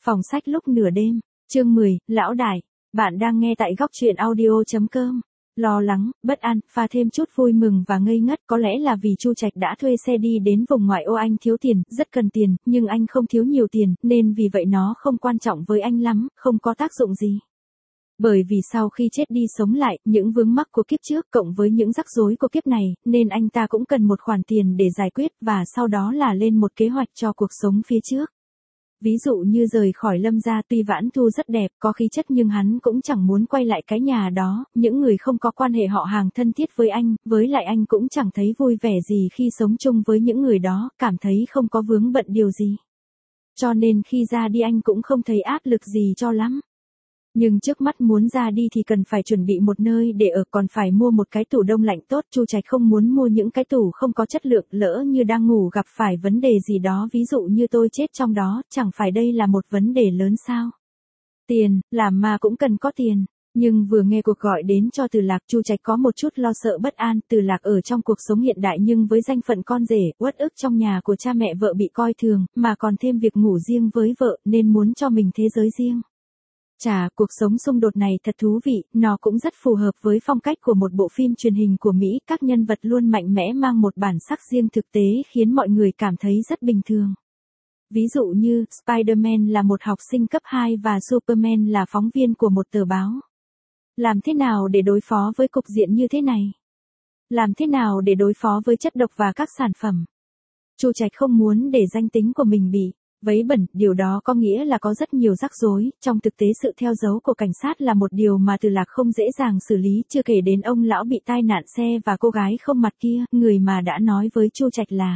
Phòng sách lúc nửa đêm, chương 10, Lão Đại. Bạn đang nghe tại góc truyện audio.com. Lo lắng, bất an, pha thêm chút vui mừng và ngây ngất, có lẽ là vì Chu Trạch đã thuê xe đi đến vùng ngoại ô. Anh thiếu tiền, rất cần tiền, nhưng anh không thiếu nhiều tiền, nên vì vậy nó không quan trọng với anh lắm, không có tác dụng gì. Bởi vì sau khi chết đi sống lại, những vướng mắc của kiếp trước cộng với những rắc rối của kiếp này, nên anh ta cũng cần một khoản tiền để giải quyết và sau đó là lên một kế hoạch cho cuộc sống phía trước. Ví dụ như rời khỏi Lâm gia, tuy Vãn Thu rất đẹp, có khí chất, nhưng hắn cũng chẳng muốn quay lại cái nhà đó, những người không có quan hệ họ hàng thân thiết với lại anh cũng chẳng thấy vui vẻ gì khi sống chung với những người đó, cảm thấy không có vướng bận điều gì. Cho nên khi ra đi anh cũng không thấy áp lực gì cho lắm. Nhưng trước mắt muốn ra đi thì cần phải chuẩn bị một nơi để ở, còn phải mua một cái tủ đông lạnh tốt. Chu Trạch không muốn mua những cái tủ không có chất lượng, lỡ như đang ngủ gặp phải vấn đề gì đó, ví dụ như tôi chết trong đó, chẳng phải đây là một vấn đề lớn sao? Tiền, làm ma cũng cần có tiền. Nhưng vừa nghe cuộc gọi đến cho Từ Lạc, Chu Trạch có một chút lo sợ bất an. Từ Lạc ở trong cuộc sống hiện đại nhưng với danh phận con rể, uất ức trong nhà của cha mẹ vợ bị coi thường, mà còn thêm việc ngủ riêng với vợ, nên muốn cho mình thế giới riêng. Chà, cuộc sống xung đột này thật thú vị, nó cũng rất phù hợp với phong cách của một bộ phim truyền hình của Mỹ, các nhân vật luôn mạnh mẽ mang một bản sắc riêng thực tế khiến mọi người cảm thấy rất bình thường. Ví dụ như, Spider-Man là một học sinh cấp 2 và Superman là phóng viên của một tờ báo. Làm thế nào để đối phó với cục diện như thế này? Làm thế nào để đối phó với chất độc và các sản phẩm? Chu Trạch không muốn để danh tính của mình bị vấy bẩn, điều đó có nghĩa là có rất nhiều rắc rối. Trong thực tế sự theo dấu của cảnh sát là một điều mà Từ Lạc không dễ dàng xử lý, chưa kể đến ông lão bị tai nạn xe và cô gái không mặt kia, người mà đã nói với Chu Trạch là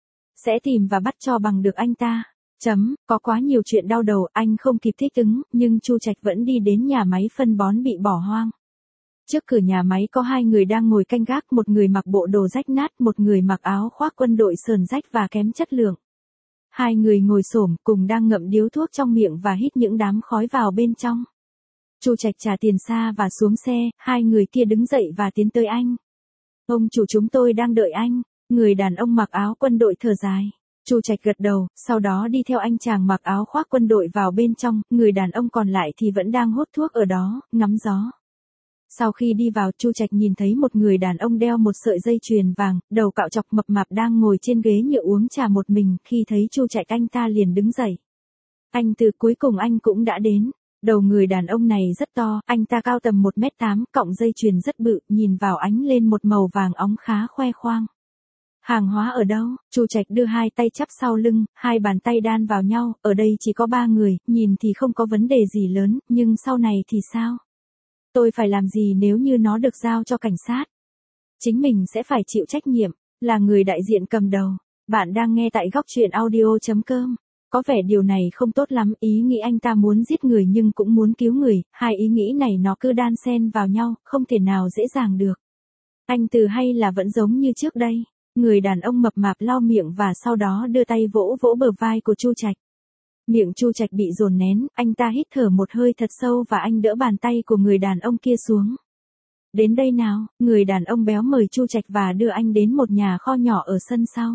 sẽ tìm và bắt cho bằng được anh ta. Có quá nhiều chuyện đau đầu, anh không kịp thích ứng, nhưng Chu Trạch vẫn đi đến nhà máy phân bón bị bỏ hoang. Trước cửa nhà máy có hai người đang ngồi canh gác, một người mặc bộ đồ rách nát, một người mặc áo khoác quân đội sờn rách và kém chất lượng. Hai người ngồi xổm cùng đang ngậm điếu thuốc trong miệng và hít những đám khói vào bên trong. Chu Trạch trả tiền xa và xuống xe, hai người kia đứng dậy và tiến tới anh. Ông chủ, chúng tôi đang đợi anh. Người đàn ông mặc áo quân đội thở dài. Chu Trạch gật đầu, sau đó đi theo anh chàng mặc áo khoác quân đội vào bên trong, người đàn ông còn lại thì vẫn đang hút thuốc ở đó, ngắm gió. Sau khi đi vào, Chu Trạch nhìn thấy một người đàn ông đeo một sợi dây chuyền vàng, đầu cạo chọc mập mạp đang ngồi trên ghế nhựa uống trà một mình. Khi thấy Chu Trạch anh ta liền đứng dậy. Anh Từ, cuối cùng anh cũng đã đến. Đầu người đàn ông này rất to, anh ta cao tầm 1m8, cọng dây chuyền rất bự, nhìn vào ánh lên một màu vàng óng khá khoe khoang. Hàng hóa ở đâu? Chu Trạch đưa hai tay chắp sau lưng, hai bàn tay đan vào nhau, ở đây chỉ có 3 người, nhìn thì không có vấn đề gì lớn, nhưng sau này thì sao? Tôi phải làm gì nếu như nó được giao cho cảnh sát? Chính mình sẽ phải chịu trách nhiệm, là người đại diện cầm đầu. Bạn đang nghe tại góc truyện audio.com. Có vẻ điều này không tốt lắm, ý nghĩ anh ta muốn giết người nhưng cũng muốn cứu người, hai ý nghĩ này nó cứ đan xen vào nhau, không thể nào dễ dàng được. Anh Từ, hay là vẫn giống như trước đây? Người đàn ông mập mạp lau miệng và sau đó đưa tay vỗ vỗ bờ vai của Chu Trạch. Miệng Chu Trạch bị dồn nén, anh ta hít thở một hơi thật sâu và anh đỡ bàn tay của người đàn ông kia xuống. Đến đây nào, người đàn ông béo mời Chu Trạch và đưa anh đến một nhà kho nhỏ ở sân sau.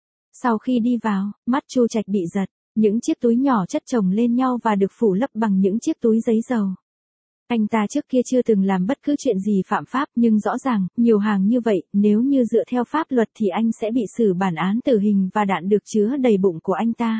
Sau khi đi vào, mắt Chu Trạch bị giật, những chiếc túi nhỏ chất chồng lên nhau và được phủ lấp bằng những chiếc túi giấy dầu. Anh ta trước kia chưa từng làm bất cứ chuyện gì phạm pháp, nhưng rõ ràng, nhiều hàng như vậy, nếu như dựa theo pháp luật thì anh sẽ bị xử bản án tử hình và đạn được chứa đầy bụng của anh ta.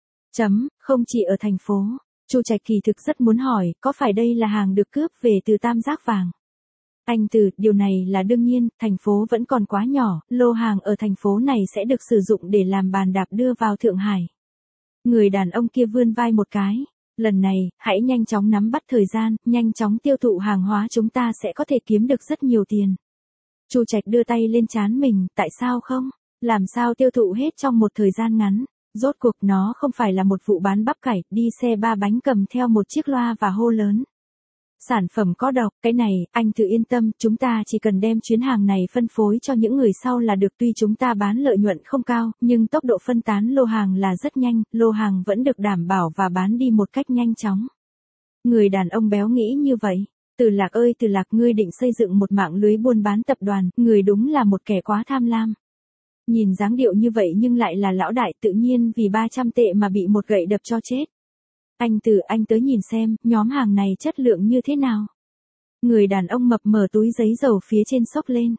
Không chỉ ở thành phố, Chu Trạch kỳ thực rất muốn hỏi, có phải đây là hàng được cướp về từ Tam Giác Vàng? Anh Từ, điều này là đương nhiên, thành phố vẫn còn quá nhỏ, lô hàng ở thành phố này sẽ được sử dụng để làm bàn đạp đưa vào Thượng Hải. Người đàn ông kia vươn vai một cái. Lần này, hãy nhanh chóng nắm bắt thời gian, nhanh chóng tiêu thụ hàng hóa, chúng ta sẽ có thể kiếm được rất nhiều tiền. Chu Trạch đưa tay lên trán mình, tại sao không? Làm sao tiêu thụ hết trong một thời gian ngắn? Rốt cuộc nó không phải là một vụ bán bắp cải, đi xe 3 bánh cầm theo một chiếc loa và hô lớn. Sản phẩm có độc, cái này, anh Từ yên tâm, chúng ta chỉ cần đem chuyến hàng này phân phối cho những người sau là được. Tuy chúng ta bán lợi nhuận không cao, nhưng tốc độ phân tán lô hàng là rất nhanh, lô hàng vẫn được đảm bảo và bán đi một cách nhanh chóng. Người đàn ông béo nghĩ như vậy. Từ Lạc ơi Từ Lạc, ngươi định xây dựng một mạng lưới buôn bán tập đoàn, người đúng là một kẻ quá tham lam. Nhìn dáng điệu như vậy nhưng lại là lão đại, tự nhiên vì 300 tệ mà bị một gậy đập cho chết. Anh tới nhìn xem, nhóm hàng này chất lượng như thế nào. Người đàn ông mập mở túi giấy dầu phía trên xốc lên.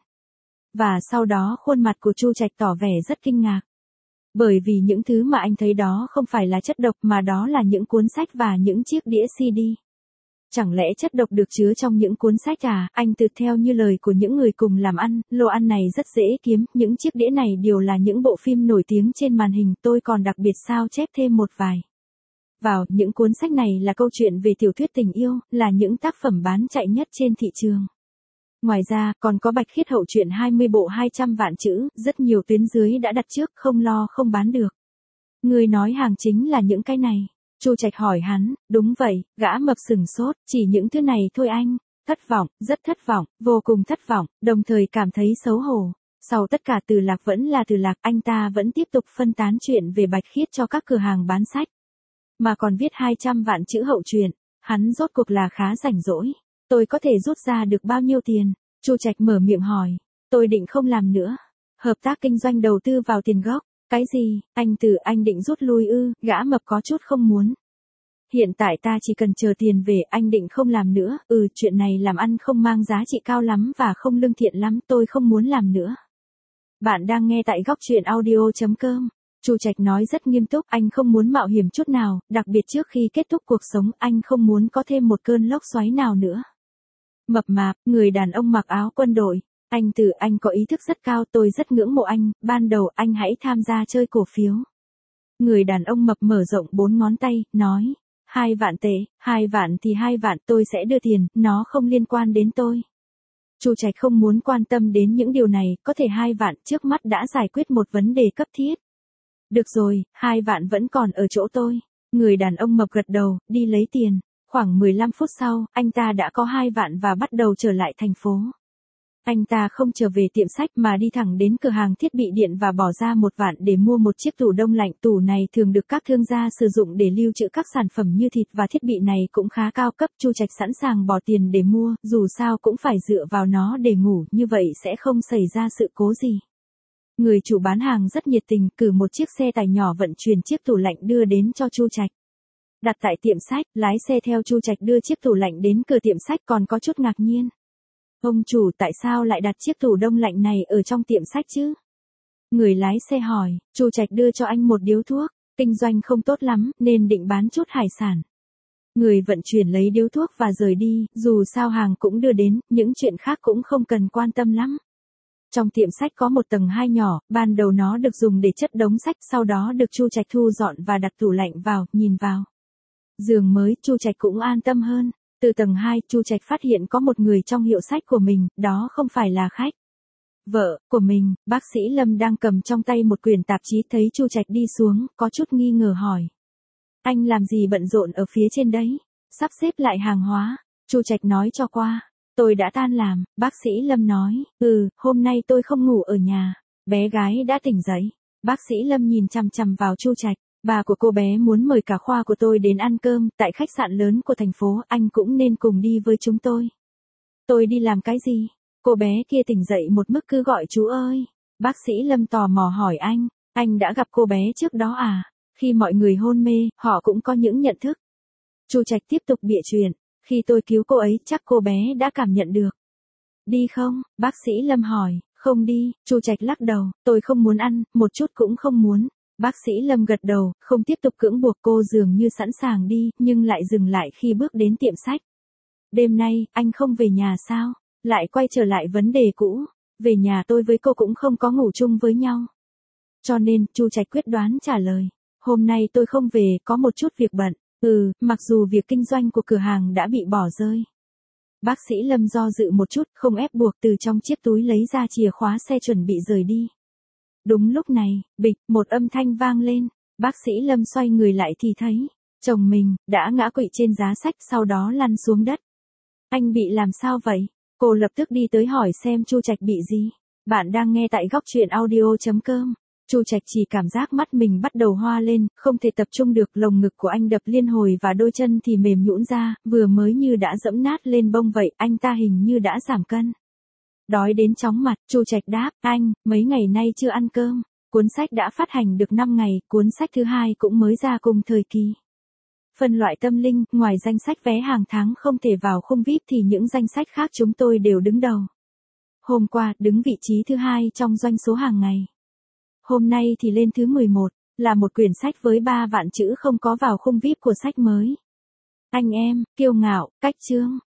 Và sau đó khuôn mặt của Chu Trạch tỏ vẻ rất kinh ngạc. Bởi vì những thứ mà anh thấy đó không phải là chất độc mà đó là những cuốn sách và những chiếc đĩa CD. Chẳng lẽ chất độc được chứa trong những cuốn sách à? Anh tự theo như lời của những người cùng làm ăn, lô ăn này rất dễ kiếm, những chiếc đĩa này đều là những bộ phim nổi tiếng trên màn hình, tôi còn đặc biệt sao chép thêm một vài. Vào, những cuốn sách này là câu chuyện về tiểu thuyết tình yêu, là những tác phẩm bán chạy nhất trên thị trường. Ngoài ra, còn có Bạch Khiết Hậu truyện 20 bộ 200 vạn chữ, rất nhiều tuyến dưới đã đặt trước, không lo không bán được. Người nói hàng chính là những cái này. Chu Trạch hỏi hắn, đúng vậy, gã mập sừng sốt, chỉ những thứ này thôi anh. Thất vọng, rất thất vọng, vô cùng thất vọng, đồng thời cảm thấy xấu hổ. Sau tất cả Từ Lạc vẫn là Từ Lạc, anh ta vẫn tiếp tục phân tán chuyện về Bạch Khiết cho các cửa hàng bán sách. Mà còn viết 200 vạn chữ hậu truyện, hắn rốt cuộc là khá rảnh rỗi. Tôi có thể rút ra được bao nhiêu tiền? Chu Trạch mở miệng hỏi, tôi định không làm nữa. Hợp tác kinh doanh đầu tư vào tiền gốc. Cái gì, anh định rút lui ư? Gã mập có chút không muốn. Hiện tại ta chỉ cần chờ tiền về, anh định không làm nữa. Chuyện này làm ăn không mang giá trị cao lắm và không lương thiện lắm, tôi không muốn làm nữa. Bạn đang nghe tại góc truyện audio.com. Chu Trạch nói rất nghiêm túc, anh không muốn mạo hiểm chút nào, đặc biệt trước khi kết thúc cuộc sống, anh không muốn có thêm một cơn lốc xoáy nào nữa. Mập mạp, người đàn ông mặc áo quân đội. Anh có ý thức rất cao, tôi rất ngưỡng mộ anh, ban đầu anh hãy tham gia chơi cổ phiếu. Người đàn ông mập mở rộng 4 ngón tay, nói, 2 vạn tệ, 2 vạn thì 2 vạn, tôi sẽ đưa tiền, nó không liên quan đến tôi. Chu Trạch không muốn quan tâm đến những điều này, có thể 2 vạn trước mắt đã giải quyết một vấn đề cấp thiết. Được rồi, 2 vạn vẫn còn ở chỗ tôi. Người đàn ông mập gật đầu, đi lấy tiền. Khoảng 15 phút sau, anh ta đã có 2 vạn và bắt đầu trở lại thành phố. Anh ta không trở về tiệm sách mà đi thẳng đến cửa hàng thiết bị điện và bỏ ra 1 vạn để mua một chiếc tủ đông lạnh. Tủ này thường được các thương gia sử dụng để lưu trữ các sản phẩm như thịt và thiết bị này cũng khá cao cấp. Chu Trạch sẵn sàng bỏ tiền để mua, dù sao cũng phải dựa vào nó để ngủ, như vậy sẽ không xảy ra sự cố gì. Người chủ bán hàng rất nhiệt tình, cử một chiếc xe tải nhỏ vận chuyển chiếc tủ lạnh đưa đến cho Chu Trạch. Đặt tại tiệm sách, lái xe theo Chu Trạch đưa chiếc tủ lạnh đến cửa tiệm sách, còn có chút ngạc nhiên. Ông chủ, tại sao lại đặt chiếc tủ đông lạnh này ở trong tiệm sách chứ? Người lái xe hỏi. Chu Trạch đưa cho anh một điếu thuốc, kinh doanh không tốt lắm nên định bán chút hải sản. Người vận chuyển lấy điếu thuốc và rời đi, dù sao hàng cũng đưa đến, những chuyện khác cũng không cần quan tâm lắm. Trong tiệm sách có một tầng 2 nhỏ, ban đầu nó được dùng để chất đống sách, sau đó được Chu Trạch thu dọn và đặt tủ lạnh vào, nhìn vào. Giường mới, Chu Trạch cũng an tâm hơn. Từ tầng 2, Chu Trạch phát hiện có một người trong hiệu sách của mình, đó không phải là khách. Vợ của mình, bác sĩ Lâm đang cầm trong tay một quyển tạp chí, thấy Chu Trạch đi xuống, có chút nghi ngờ hỏi. Anh làm gì bận rộn ở phía trên đấy? Sắp xếp lại hàng hóa. Chu Trạch nói cho qua. Tôi đã tan làm, bác sĩ Lâm nói. Hôm nay tôi không ngủ ở nhà. Bé gái đã tỉnh dậy. Bác sĩ Lâm nhìn chằm chằm vào Chu Trạch. Bà của cô bé muốn mời cả khoa của tôi đến ăn cơm tại khách sạn lớn của thành phố, anh cũng nên cùng đi với chúng tôi. Tôi đi làm cái gì? Cô bé kia tỉnh dậy một mức cứ gọi chú ơi. Bác sĩ Lâm tò mò hỏi anh đã gặp cô bé trước đó à? Khi mọi người hôn mê, họ cũng có những nhận thức. Chu Trạch tiếp tục bịa chuyện. Khi tôi cứu cô ấy, chắc cô bé đã cảm nhận được. Đi không? Bác sĩ Lâm hỏi. Không đi, Chu Trạch lắc đầu, tôi không muốn ăn, một chút cũng không muốn. Bác sĩ Lâm gật đầu, không tiếp tục cưỡng buộc cô, dường như sẵn sàng đi, nhưng lại dừng lại khi bước đến tiệm sách. Đêm nay, anh không về nhà sao? Lại quay trở lại vấn đề cũ. Về nhà tôi với cô cũng không có ngủ chung với nhau. Cho nên, Chu Trạch quyết đoán trả lời. Hôm nay tôi không về, có một chút việc bận. Mặc dù việc kinh doanh của cửa hàng đã bị bỏ rơi. Bác sĩ Lâm do dự một chút, không ép buộc, từ trong chiếc túi lấy ra chìa khóa xe chuẩn bị rời đi. Đúng lúc này, bịch, một âm thanh vang lên. Bác sĩ Lâm xoay người lại thì thấy chồng mình đã ngã quỵ trên giá sách, sau đó lăn xuống đất. Anh bị làm sao vậy? Cô lập tức đi tới hỏi xem Chu Trạch bị gì. Bạn đang nghe tại góc truyện audio.com. Chu Trạch chỉ cảm giác mắt mình bắt đầu hoa lên, không thể tập trung được, lồng ngực của anh đập liên hồi và đôi chân thì mềm nhũn ra, vừa mới như đã dẫm nát lên bông vậy, anh ta hình như đã giảm cân. Đói đến chóng mặt, Chu Trạch đáp, anh, mấy ngày nay chưa ăn cơm. Cuốn sách đã phát hành được 5 ngày, cuốn sách thứ 2 cũng mới ra cùng thời kỳ. Phân loại tâm linh, ngoài danh sách vé hàng tháng không thể vào khung VIP thì những danh sách khác chúng tôi đều đứng đầu. Hôm qua, đứng vị trí thứ 2 trong doanh số hàng ngày. Hôm nay thì lên thứ 11, là một quyển sách với 3 vạn chữ không có vào khung VIP của sách mới. Anh em, kiêu ngạo, cách chương.